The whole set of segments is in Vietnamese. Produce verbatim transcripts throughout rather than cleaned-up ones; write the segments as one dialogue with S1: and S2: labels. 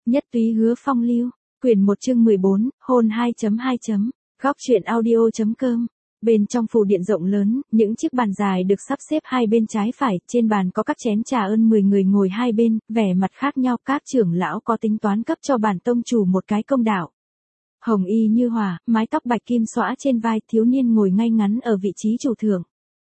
S1: Nhất túy hứa phong lưu, quyển một chương mười bốn, hôn hai chấm hai. Góc truyện audio chấm com. Bên trong phủ điện rộng lớn, những chiếc bàn dài được sắp xếp hai bên trái phải, trên bàn có các chén trà hơn mười người ngồi hai bên, vẻ mặt khác nhau, các trưởng lão có tính toán cấp cho bản tông chủ một cái công đạo. Hồng y như hòa, mái tóc bạch kim xõa trên vai, thiếu niên ngồi ngay ngắn ở vị trí chủ thượng.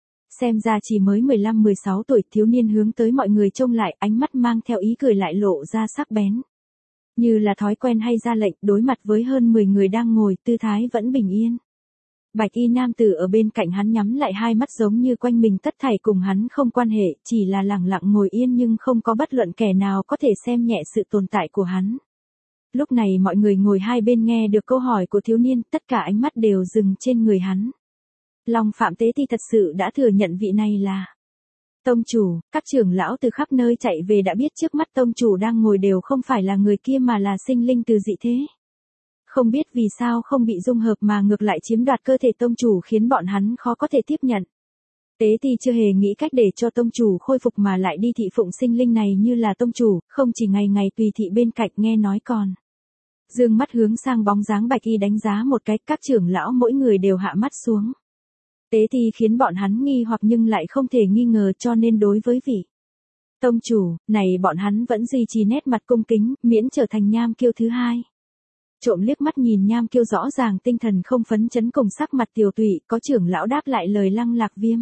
S1: Xem ra chỉ mới mười lăm mười sáu tuổi, thiếu niên hướng tới mọi người trông lại, ánh mắt mang theo ý cười lại lộ ra sắc bén. Như là thói quen hay ra lệnh, đối mặt với hơn mười người đang ngồi, tư thái vẫn bình yên. Bạch y nam tử ở bên cạnh hắn nhắm lại hai mắt giống như quanh mình tất thảy cùng hắn không quan hệ, chỉ là lặng lặng ngồi yên nhưng không có bất luận kẻ nào có thể xem nhẹ sự tồn tại của hắn. Lúc này mọi người ngồi hai bên nghe được câu hỏi của thiếu niên, tất cả ánh mắt đều dừng trên người hắn. Long Phạm Tế Ti thật sự đã thừa nhận vị này là tông chủ, các trưởng lão từ khắp nơi chạy về đã biết trước mắt tông chủ đang ngồi đều không phải là người kia mà là sinh linh từ dị thế. Không biết vì sao không bị dung hợp mà ngược lại chiếm đoạt cơ thể tông chủ khiến bọn hắn khó có thể tiếp nhận. Tế Ti chưa hề nghĩ cách để cho tông chủ khôi phục mà lại đi thị phụng sinh linh này như là tông chủ, không chỉ ngày ngày tùy thị bên cạnh nghe nói còn. Dương mắt hướng sang bóng dáng Bạch y đánh giá một cái, các trưởng lão mỗi người đều hạ mắt xuống. Tế Ti khiến bọn hắn nghi hoặc nhưng lại không thể nghi ngờ, cho nên đối với vị tông chủ này bọn hắn vẫn duy trì nét mặt cung kính, miễn trở thành Nham Kiêu thứ hai. Trộm liếc mắt nhìn Nham Kiêu rõ ràng tinh thần không phấn chấn cùng sắc mặt tiều tụy, có trưởng lão đáp lại lời Lăng Lạc Viêm.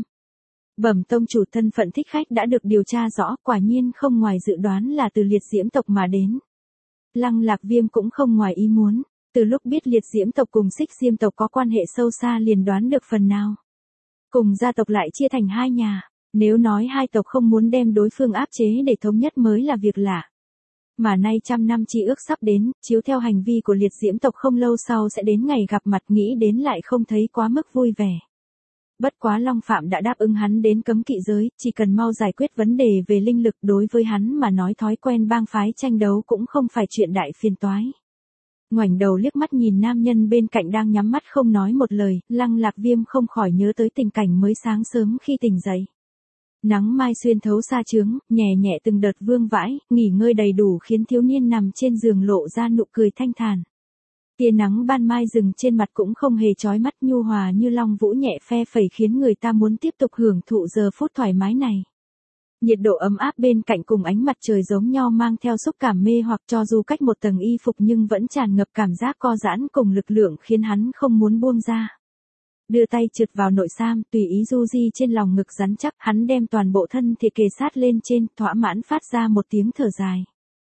S1: Bẩm tông chủ, thân phận thích khách đã được điều tra rõ, quả nhiên không ngoài dự đoán là từ liệt diễm tộc mà đến. Lăng Lạc Viêm cũng không ngoài ý muốn, từ lúc biết liệt diễm tộc cùng xích diêm tộc có quan hệ sâu xa liền đoán được phần nào. Cùng gia tộc lại chia thành hai nhà, nếu nói hai tộc không muốn đem đối phương áp chế để thống nhất mới là việc lạ. Mà nay trăm năm chi ước sắp đến, chiếu theo hành vi của liệt diễm tộc không lâu sau sẽ đến ngày gặp mặt, nghĩ đến lại không thấy quá mức vui vẻ. Bất quá Long Phạm đã đáp ứng hắn đến cấm kỵ giới, chỉ cần mau giải quyết vấn đề về linh lực, đối với hắn mà nói thói quen bang phái tranh đấu cũng không phải chuyện đại phiền toái. Ngoảnh đầu liếc mắt nhìn nam nhân bên cạnh đang nhắm mắt không nói một lời, Lăng Lạc Viêm không khỏi nhớ tới tình cảnh mới sáng sớm khi tỉnh dậy. Nắng mai xuyên thấu xa trướng, nhẹ nhẹ từng đợt vương vãi, nghỉ ngơi đầy đủ khiến thiếu niên nằm trên giường lộ ra nụ cười thanh thản. Tia nắng ban mai rừng trên mặt cũng không hề chói mắt, nhu hòa như long vũ nhẹ phe phẩy khiến người ta muốn tiếp tục hưởng thụ giờ phút thoải mái này. Nhiệt độ ấm áp bên cạnh cùng ánh mặt trời giống nhau mang theo xúc cảm mê hoặc, cho dù cách một tầng y phục nhưng vẫn tràn ngập cảm giác co giãn cùng lực lượng khiến hắn không muốn buông ra. Đưa tay trượt vào nội sam, tùy ý du di trên lòng ngực rắn chắc, hắn đem toàn bộ thân thể kề sát lên trên, thỏa mãn phát ra một tiếng thở dài.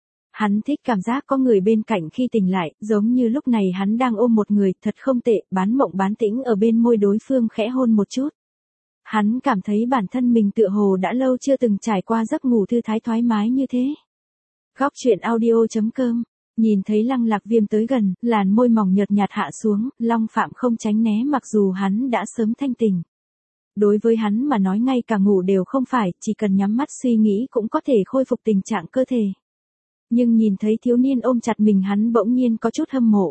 S1: Hắn thích cảm giác có người bên cạnh khi tỉnh lại, giống như lúc này hắn đang ôm một người, thật không tệ, bán mộng bán tĩnh ở bên môi đối phương khẽ hôn một chút. Hắn cảm thấy bản thân mình tựa hồ đã lâu chưa từng trải qua giấc ngủ thư thái thoải mái như thế. Góc truyện audio chấm com. Nhìn thấy Lăng Lạc Viêm tới gần, làn môi mỏng nhợt nhạt hạ xuống, Long Phạm không tránh né mặc dù hắn đã sớm thanh tỉnh. Đối với hắn mà nói ngay cả ngủ đều không phải, chỉ cần nhắm mắt suy nghĩ cũng có thể khôi phục tình trạng cơ thể. Nhưng nhìn thấy thiếu niên ôm chặt mình hắn bỗng nhiên có chút hâm mộ.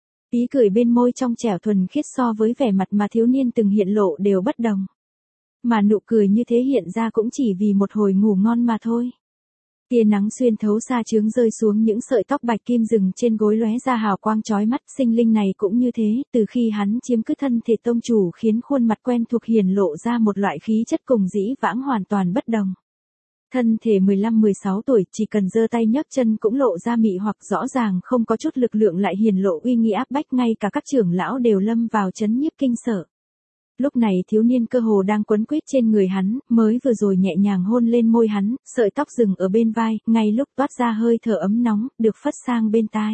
S1: Ý cười bên môi trong trẻo thuần khiết so với vẻ mặt mà thiếu niên từng hiện lộ đều bất đồng. Mà nụ cười như thế hiện ra cũng chỉ vì một hồi ngủ ngon mà thôi. Tia nắng xuyên thấu xa trướng rơi xuống những sợi tóc bạch kim rừng trên gối lóe ra hào quang chói mắt, sinh linh này cũng như thế, từ khi hắn chiếm cứ thân thể tông chủ khiến khuôn mặt quen thuộc hiển lộ ra một loại khí chất cùng dĩ vãng hoàn toàn bất đồng. Thân thể mười lăm mười sáu tuổi, chỉ cần giơ tay nhấc chân cũng lộ ra mị hoặc, rõ ràng không có chút lực lượng lại hiển lộ uy nghi áp bách, ngay cả các trưởng lão đều lâm vào chấn nhiếp kinh sợ. Lúc này thiếu niên cơ hồ đang quấn quýt trên người hắn, mới vừa rồi nhẹ nhàng hôn lên môi hắn, sợi tóc rừng ở bên vai, ngay lúc toát ra hơi thở ấm nóng, được phất sang bên tai.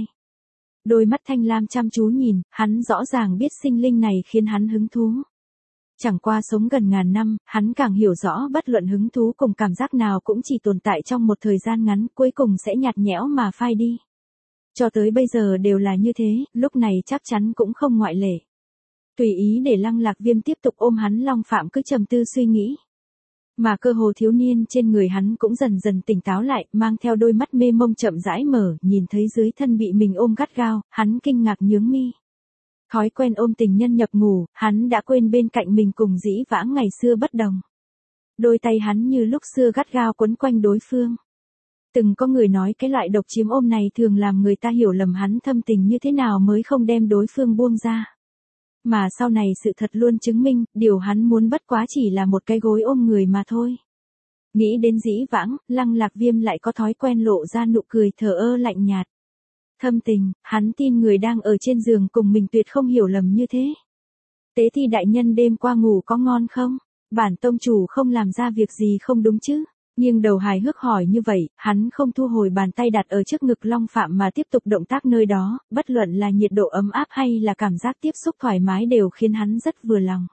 S1: Đôi mắt thanh lam chăm chú nhìn, hắn rõ ràng biết sinh linh này khiến hắn hứng thú. Chẳng qua sống gần ngàn năm, hắn càng hiểu rõ bất luận hứng thú cùng cảm giác nào cũng chỉ tồn tại trong một thời gian ngắn, cuối cùng sẽ nhạt nhẽo mà phai đi. Cho tới bây giờ đều là như thế, lúc này chắc chắn cũng không ngoại lệ. Tùy ý để Lăng Lạc Viêm tiếp tục ôm hắn, Long Phạm cứ trầm tư suy nghĩ. Mà cơ hồ thiếu niên trên người hắn cũng dần dần tỉnh táo lại, mang theo đôi mắt mê mông chậm rãi mở, nhìn thấy dưới thân bị mình ôm gắt gao, hắn kinh ngạc nhướng mi. Thói quen ôm tình nhân nhập ngủ, hắn đã quên bên cạnh mình cùng dĩ vãng ngày xưa bất đồng. Đôi tay hắn như lúc xưa gắt gao quấn quanh đối phương. Từng có người nói cái loại độc chiếm ôm này thường làm người ta hiểu lầm hắn thâm tình như thế nào mới không đem đối phương buông ra. Mà sau này sự thật luôn chứng minh, điều hắn muốn bất quá chỉ là một cái gối ôm người mà thôi. Nghĩ đến dĩ vãng, Lăng Lạc Viêm lại có thói quen lộ ra nụ cười thờ ơ lạnh nhạt. Thâm tình, hắn tin người đang ở trên giường cùng mình tuyệt không hiểu lầm như thế. Tế Thi đại nhân đêm qua ngủ có ngon không? Bản tông chủ không làm ra việc gì không đúng chứ? Nhưng đầu hài hước hỏi như vậy, hắn không thu hồi bàn tay đặt ở trước ngực Long Phạm mà tiếp tục động tác nơi đó, bất luận là nhiệt độ ấm áp hay là cảm giác tiếp xúc thoải mái đều khiến hắn rất vừa lòng.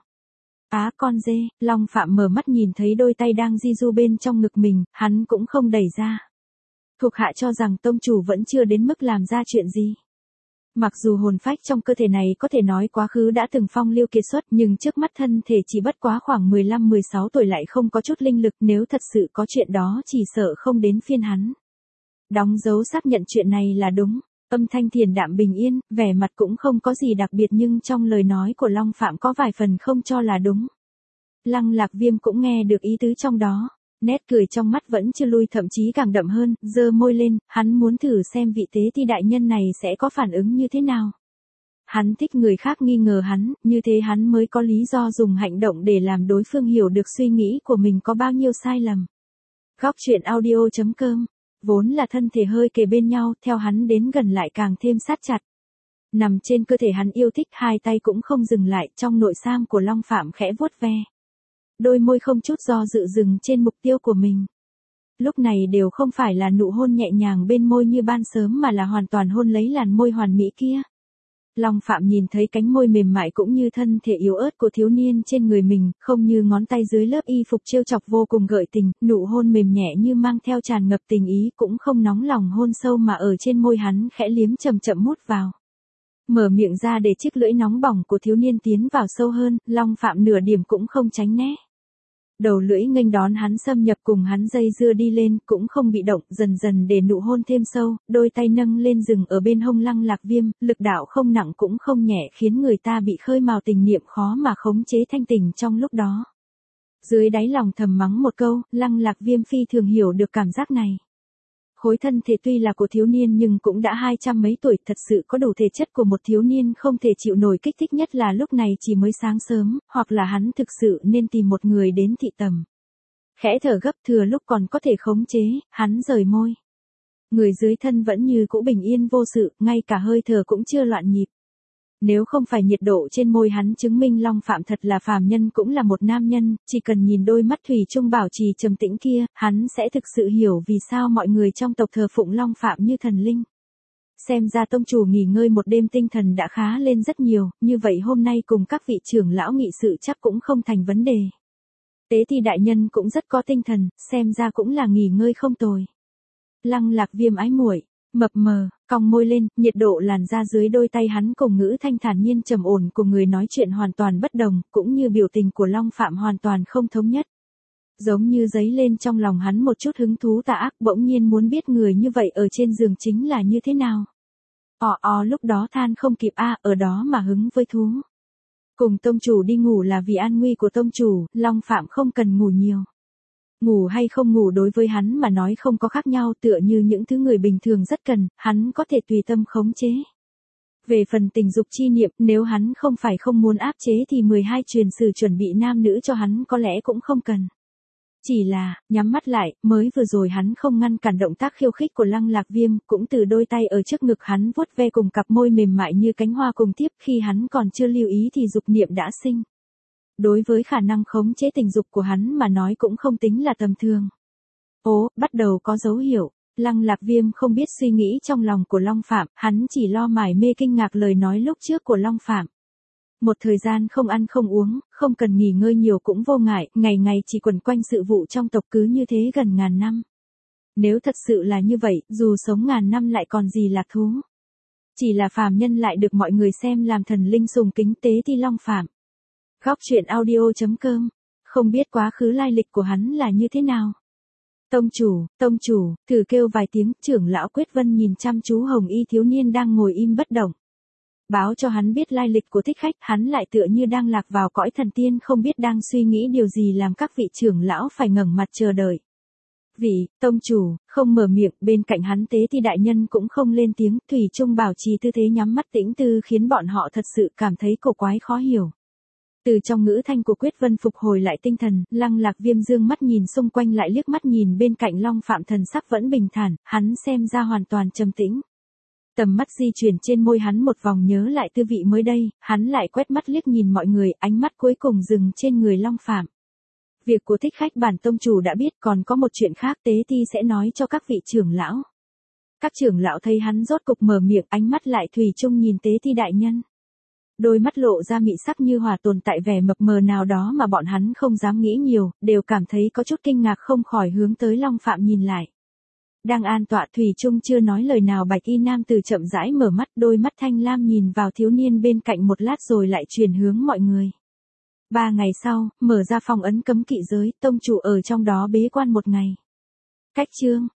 S1: Á con dê, Long Phạm mở mắt nhìn thấy đôi tay đang di du bên trong ngực mình, hắn cũng không đẩy ra. Thuộc hạ cho rằng tông chủ vẫn chưa đến mức làm ra chuyện gì. Mặc dù hồn phách trong cơ thể này có thể nói quá khứ đã từng phong lưu kiệt xuất nhưng trước mắt thân thể chỉ bất quá khoảng mười lăm mười sáu tuổi lại không có chút linh lực, nếu thật sự có chuyện đó chỉ sợ không đến phiên hắn. Đóng dấu xác nhận chuyện này là đúng, âm thanh thiền đạm bình yên, vẻ mặt cũng không có gì đặc biệt nhưng trong lời nói của Long Phạm có vài phần không cho là đúng. Lăng Lạc Viêm cũng nghe được ý tứ trong đó. Nét cười trong mắt vẫn chưa lui thậm chí càng đậm hơn, giơ môi lên, hắn muốn thử xem vị Tế Thi đại nhân này sẽ có phản ứng như thế nào. Hắn thích người khác nghi ngờ hắn, như thế hắn mới có lý do dùng hành động để làm đối phương hiểu được suy nghĩ của mình có bao nhiêu sai lầm. Góc truyện audio chấm com, vốn là thân thể hơi kề bên nhau, theo hắn đến gần lại càng thêm sát chặt. Nằm trên cơ thể hắn yêu thích, hai tay cũng không dừng lại, trong nội sam của Long Phạm khẽ vuốt ve. Đôi môi không chút do dự dừng trên mục tiêu của mình. Lúc này đều không phải là nụ hôn nhẹ nhàng bên môi như ban sớm mà là hoàn toàn hôn lấy làn môi hoàn mỹ kia. Long Phạm nhìn thấy cánh môi mềm mại cũng như thân thể yếu ớt của thiếu niên trên người mình, không như ngón tay dưới lớp y phục trêu chọc vô cùng gợi tình, nụ hôn mềm nhẹ như mang theo tràn ngập tình ý cũng không nóng lòng hôn sâu mà ở trên môi hắn khẽ liếm chậm chậm mút vào. Mở miệng ra để chiếc lưỡi nóng bỏng của thiếu niên tiến vào sâu hơn, Long Phạm nửa điểm cũng không tránh né. Đầu lưỡi nghênh đón hắn xâm nhập cùng hắn dây dưa đi lên, cũng không bị động, dần dần để nụ hôn thêm sâu, đôi tay nâng lên rừng ở bên hông Lăng Lạc Viêm, lực đạo không nặng cũng không nhẹ khiến người ta bị khơi mào tình niệm khó mà khống chế thanh tình trong lúc đó. Dưới đáy lòng thầm mắng một câu, Lăng Lạc Viêm phi thường hiểu được cảm giác này. Khối thân thể tuy là của thiếu niên nhưng cũng đã hai trăm mấy tuổi, thật sự có đủ thể chất của một thiếu niên không thể chịu nổi kích thích, nhất là lúc này chỉ mới sáng sớm, hoặc là hắn thực sự nên tìm một người đến thị tầm. Khẽ thở gấp thừa lúc còn có thể khống chế, hắn rời môi. Người dưới thân vẫn như cũ bình yên vô sự, ngay cả hơi thở cũng chưa loạn nhịp. Nếu không phải nhiệt độ trên môi hắn chứng minh Long Phạm thật là phàm nhân cũng là một nam nhân, chỉ cần nhìn đôi mắt thủy chung bảo trì trầm tĩnh kia, hắn sẽ thực sự hiểu vì sao mọi người trong tộc thờ phụng Long Phạm như thần linh. Xem ra tông chủ nghỉ ngơi một đêm tinh thần đã khá lên rất nhiều, như vậy hôm nay cùng các vị trưởng lão nghị sự chắc cũng không thành vấn đề. Tế Thi đại nhân cũng rất có tinh thần, xem ra cũng là nghỉ ngơi không tồi. Lăng Lạc Viêm ái muội, mập mờ, cong môi lên, nhiệt độ làn da dưới đôi tay hắn cùng ngữ thanh thản nhiên trầm ổn của người nói chuyện hoàn toàn bất đồng, cũng như biểu tình của Long Phạm hoàn toàn không thống nhất. Giống như giấy lên trong lòng hắn một chút hứng thú tà ác, bỗng nhiên muốn biết người như vậy ở trên giường chính là như thế nào. Ò ò lúc đó than không kịp a, ở đó mà hứng với thú. Cùng tông chủ đi ngủ là vì an nguy của tông chủ, Long Phạm không cần ngủ nhiều. Ngủ hay không ngủ đối với hắn mà nói không có khác nhau, tựa như những thứ người bình thường rất cần, hắn có thể tùy tâm khống chế. Về phần tình dục chi niệm, nếu hắn không phải không muốn áp chế thì mười hai truyền sử chuẩn bị nam nữ cho hắn có lẽ cũng không cần. Chỉ là, nhắm mắt lại, mới vừa rồi hắn không ngăn cản động tác khiêu khích của Lăng Lạc Viêm, cũng từ đôi tay ở trước ngực hắn vuốt ve cùng cặp môi mềm mại như cánh hoa cùng tiếp, khi hắn còn chưa lưu ý thì dục niệm đã sinh. Đối với khả năng khống chế tình dục của hắn mà nói cũng không tính là tầm thường. Ố, bắt đầu có dấu hiệu. Lăng Lạc Viêm không biết suy nghĩ trong lòng của Long Phạm, hắn chỉ lo mải mê kinh ngạc lời nói lúc trước của Long Phạm. Một thời gian không ăn không uống, không cần nghỉ ngơi nhiều cũng vô ngại, ngày ngày chỉ quẩn quanh sự vụ trong tộc cứ như thế gần ngàn năm. Nếu thật sự là như vậy, dù sống ngàn năm lại còn gì lạc thú. Chỉ là phàm nhân lại được mọi người xem làm thần linh sùng kính. Tế Thi Long Phạm. Góc truyện audio chấm com, không biết quá khứ lai lịch của hắn là như thế nào. Tông chủ, tông chủ, thử kêu vài tiếng, trưởng lão Quyết Vân nhìn chăm chú hồng y thiếu niên đang ngồi im bất động. Báo cho hắn biết lai lịch của thích khách, hắn lại tựa như đang lạc vào cõi thần tiên không biết đang suy nghĩ điều gì làm các vị trưởng lão phải ngẩng mặt chờ đợi. Vị, tông chủ, không mở miệng, bên cạnh hắn tế thi đại nhân cũng không lên tiếng, thủy chung bảo trì tư thế nhắm mắt tĩnh tư khiến bọn họ thật sự cảm thấy cổ quái khó hiểu. Từ trong ngữ thanh của Quyết Vân phục hồi lại tinh thần, Lăng Lạc Viêm dương mắt nhìn xung quanh lại liếc mắt nhìn bên cạnh Long Phạm thần sắc vẫn bình thản, hắn xem ra hoàn toàn trầm tĩnh. Tầm mắt di chuyển trên môi hắn một vòng nhớ lại tư vị mới đây, hắn lại quét mắt liếc nhìn mọi người, ánh mắt cuối cùng dừng trên người Long Phạm. Việc của Thích Khách bản tông chủ đã biết, còn có một chuyện khác tế ti sẽ nói cho các vị trưởng lão. Các trưởng lão thấy hắn rốt cục mở miệng, ánh mắt lại thủy chung nhìn tế ti đại nhân. Đôi mắt lộ ra mị sắc như hỏa tồn tại vẻ mập mờ nào đó mà bọn hắn không dám nghĩ nhiều, đều cảm thấy có chút kinh ngạc không khỏi hướng tới Long Phạm nhìn lại. Đang an tọa thủy chung chưa nói lời nào bạch y nam tử chậm rãi mở mắt, đôi mắt thanh lam nhìn vào thiếu niên bên cạnh một lát rồi lại chuyển hướng mọi người. Ba ngày sau, mở ra phòng ấn cấm kỵ giới, tông chủ ở trong đó bế quan một ngày. Cách chương